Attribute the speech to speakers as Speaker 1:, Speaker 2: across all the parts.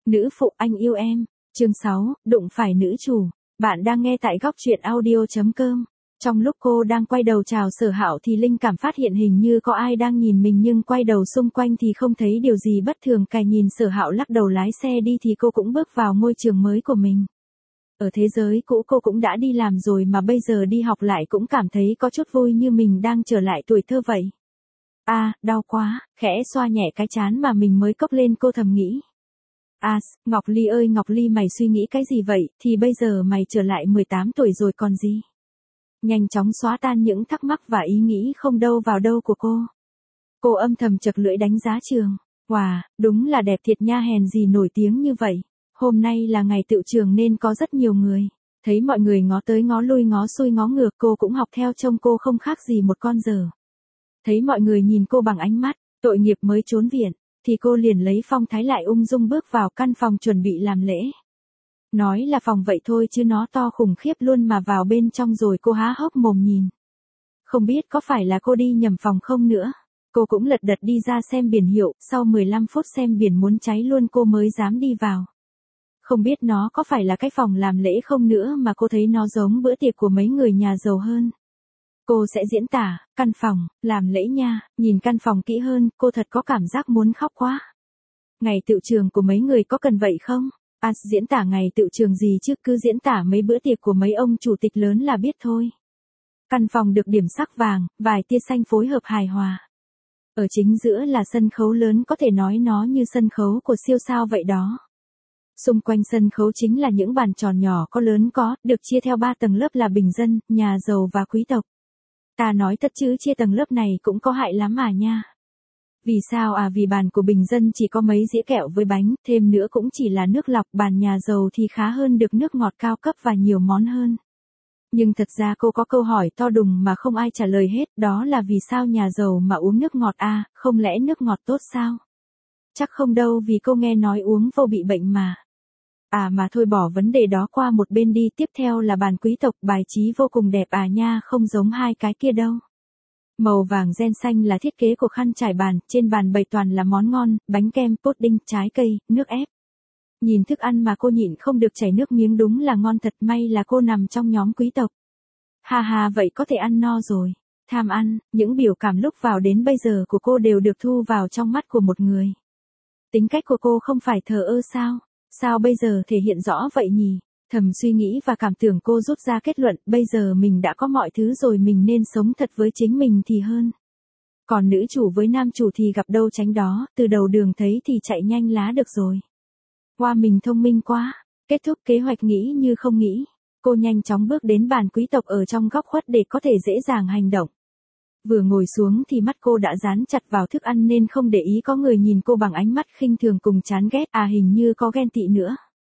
Speaker 1: Nữ phụ anh yêu em. Chương 6, đụng phải nữ chủ. Bạn đang nghe tại góc truyện audio.com. Trong lúc cô đang quay đầu chào Sở Hạo thì linh cảm phát hiện hình như có ai đang nhìn mình, nhưng quay đầu xung quanh thì không thấy điều gì bất thường. Cài nhìn Sở Hạo lắc đầu lái xe đi thì cô cũng bước vào ngôi trường mới của mình. Ở thế giới cũ cô cũng đã đi làm rồi mà bây giờ đi học lại cũng cảm thấy có chút vui, như mình đang trở lại tuổi thơ vậy. Đau quá, khẽ xoa nhẹ cái trán mà mình mới cốc lên, cô thầm nghĩ. Ngọc Ly ơi Ngọc Ly, mày suy nghĩ cái gì vậy? Thì bây giờ mày trở lại 18 tuổi rồi còn gì? Nhanh chóng xóa tan những thắc mắc và ý nghĩ không đâu vào đâu của cô. Cô âm thầm chật lưỡi đánh giá trường. Wow, đúng là đẹp thiệt nha, hèn gì nổi tiếng như vậy. Hôm nay là ngày tựu trường nên có rất nhiều người. Thấy mọi người ngó tới ngó lui, ngó xuôi ngó ngược, cô cũng học theo, trông cô không khác gì một con dở. Thấy mọi người nhìn cô bằng ánh mắt tội nghiệp mới trốn viện, thì cô liền lấy phong thái lại ung dung bước vào căn phòng chuẩn bị làm lễ. Nói là phòng vậy thôi chứ nó to khủng khiếp luôn, mà vào bên trong rồi cô há hốc mồm nhìn. Không biết có phải là cô đi nhầm phòng không nữa. Cô cũng lật đật đi ra xem biển hiệu, sau 15 phút xem biển muốn cháy luôn cô mới dám đi vào. Không biết nó có phải là cái phòng làm lễ không nữa, mà cô thấy nó giống bữa tiệc của mấy người nhà giàu hơn. Cô sẽ diễn tả, căn phòng, làm lễ nha, nhìn căn phòng kỹ hơn, cô thật có cảm giác muốn khóc quá. Ngày tựu trường của mấy người có cần vậy không? Diễn tả ngày tựu trường gì chứ, cứ diễn tả mấy bữa tiệc của mấy ông chủ tịch lớn là biết thôi. Căn phòng được điểm sắc vàng, vài tia xanh phối hợp hài hòa. Ở chính giữa là sân khấu lớn, có thể nói nó như sân khấu của siêu sao vậy đó. Xung quanh sân khấu chính là những bàn tròn nhỏ có lớn có, được chia theo 3 tầng lớp là bình dân, nhà giàu và quý tộc. Ta nói thật chứ chia tầng lớp này cũng có hại lắm à nha. Vì sao vì bàn của bình dân chỉ có mấy dĩa kẹo với bánh, thêm nữa cũng chỉ là nước lọc, bàn nhà giàu thì khá hơn, được nước ngọt cao cấp và nhiều món hơn. Nhưng thật ra cô có câu hỏi to đùng mà không ai trả lời hết, đó là vì sao nhà giàu mà uống nước ngọt không lẽ nước ngọt tốt sao? Chắc không đâu, vì cô nghe nói uống vô bị bệnh mà. Mà thôi bỏ vấn đề đó qua một bên đi, tiếp theo là bàn quý tộc, bài trí vô cùng đẹp nha, không giống hai cái kia đâu. Màu vàng ren xanh là thiết kế của khăn trải bàn, trên bàn bày toàn là món ngon, bánh kem, pudding, trái cây, nước ép. Nhìn thức ăn mà cô nhịn không được chảy nước miếng, đúng là ngon thật, may là cô nằm trong nhóm quý tộc. Vậy có thể ăn no rồi. Tham ăn, những biểu cảm lúc vào đến bây giờ của cô đều được thu vào trong mắt của một người. Tính cách của cô không phải thờ ơ sao? Sao bây giờ thể hiện rõ vậy nhỉ? Thầm suy nghĩ và cảm tưởng, cô rút ra kết luận, bây giờ mình đã có mọi thứ rồi, mình nên sống thật với chính mình thì hơn. Còn nữ chủ với nam chủ thì gặp đâu tránh đó, từ đầu đường thấy thì chạy nhanh lá được rồi. Mình thông minh quá. Kết thúc kế hoạch nghĩ như không nghĩ. Cô nhanh chóng bước đến bàn quý tộc ở trong góc khuất để có thể dễ dàng hành động. Vừa ngồi xuống thì mắt cô đã dán chặt vào thức ăn nên không để ý có người nhìn cô bằng ánh mắt khinh thường cùng chán ghét, hình như có ghen tị nữa.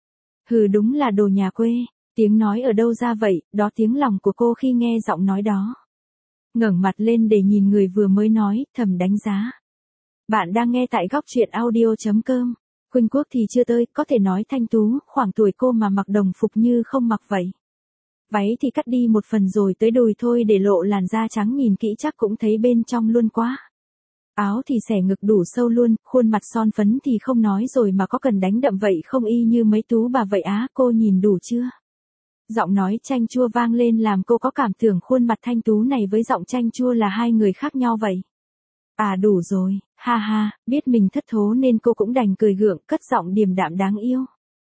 Speaker 1: Đúng là đồ nhà quê. Tiếng nói ở đâu ra vậy? Đó tiếng lòng của cô khi nghe giọng nói đó. Ngẩng mặt lên để nhìn người vừa mới nói, thầm đánh giá. Bạn đang nghe tại góc truyện audio.com. Khuynh Quốc thì chưa tới, có thể nói thanh tú, khoảng tuổi cô mà mặc đồng phục như không mặc vậy. Váy thì cắt đi một phần rồi tới đùi thôi, để lộ làn da trắng, nhìn kỹ chắc cũng thấy bên trong luôn quá. Áo thì xẻ ngực đủ sâu luôn, khuôn mặt son phấn thì không nói rồi, mà có cần đánh đậm vậy không, y như mấy tú bà vậy cô nhìn đủ chưa? Giọng nói chanh chua vang lên làm cô có cảm tưởng khuôn mặt thanh tú này với giọng chanh chua là hai người khác nhau vậy. Đủ rồi, biết mình thất thố nên cô cũng đành cười gượng, cất giọng điềm đạm đáng yêu.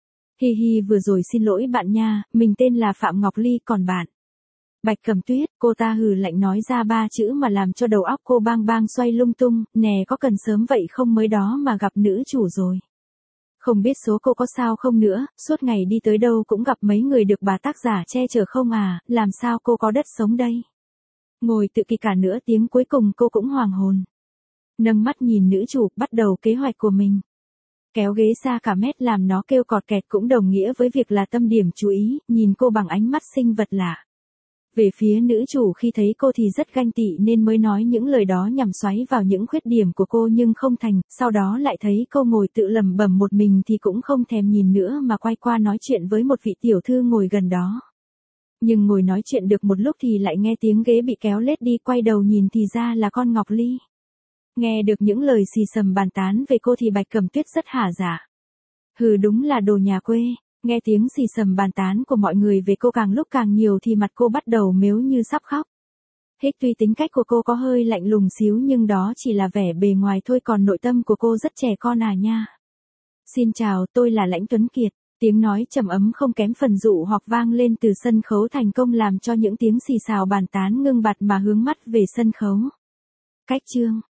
Speaker 1: Vừa rồi xin lỗi bạn nha, mình tên là Phạm Ngọc Ly, còn bạn? Bạch Cẩm Tuyết. Cô ta hừ lạnh nói ra 3 chữ mà làm cho đầu óc cô bang bang xoay lung tung, nè có cần sớm vậy không, mới đó mà gặp nữ chủ rồi. Không biết số cô có sao không nữa, suốt ngày đi tới đâu cũng gặp mấy người được bà tác giả che chở không làm sao cô có đất sống đây. Ngồi tự kỷ cả nửa tiếng cuối cùng cô cũng hoàng hồn. Nâng mắt nhìn nữ chủ, bắt đầu kế hoạch của mình. Kéo ghế xa cả mét làm nó kêu cọt kẹt cũng đồng nghĩa với việc là tâm điểm chú ý, nhìn cô bằng ánh mắt sinh vật lạ. Về phía nữ chủ khi thấy cô thì rất ganh tị nên mới nói những lời đó nhằm xoáy vào những khuyết điểm của cô, nhưng không thành, sau đó lại thấy cô ngồi tự lẩm bẩm một mình thì cũng không thèm nhìn nữa mà quay qua nói chuyện với một vị tiểu thư ngồi gần đó. Nhưng ngồi nói chuyện được một lúc thì lại nghe tiếng ghế bị kéo lết đi, quay đầu nhìn thì ra là con Ngọc Ly. Nghe được những lời xì xầm bàn tán về cô thì Bạch Cẩm Tuyết rất hả dạ. Hừ, đúng là đồ nhà quê. Nghe tiếng xì xầm bàn tán của mọi người về cô càng lúc càng nhiều thì mặt cô bắt đầu mếu như sắp khóc. Hích, tuy tính cách của cô có hơi lạnh lùng xíu nhưng đó chỉ là vẻ bề ngoài thôi, còn nội tâm của cô rất trẻ con à nha. Xin chào, tôi là Lãnh Tuấn Kiệt. Tiếng nói trầm ấm không kém phần dụ hoặc vang lên từ sân khấu, thành công làm cho những tiếng xì xào bàn tán ngưng bặt mà hướng mắt về sân khấu. Cách chương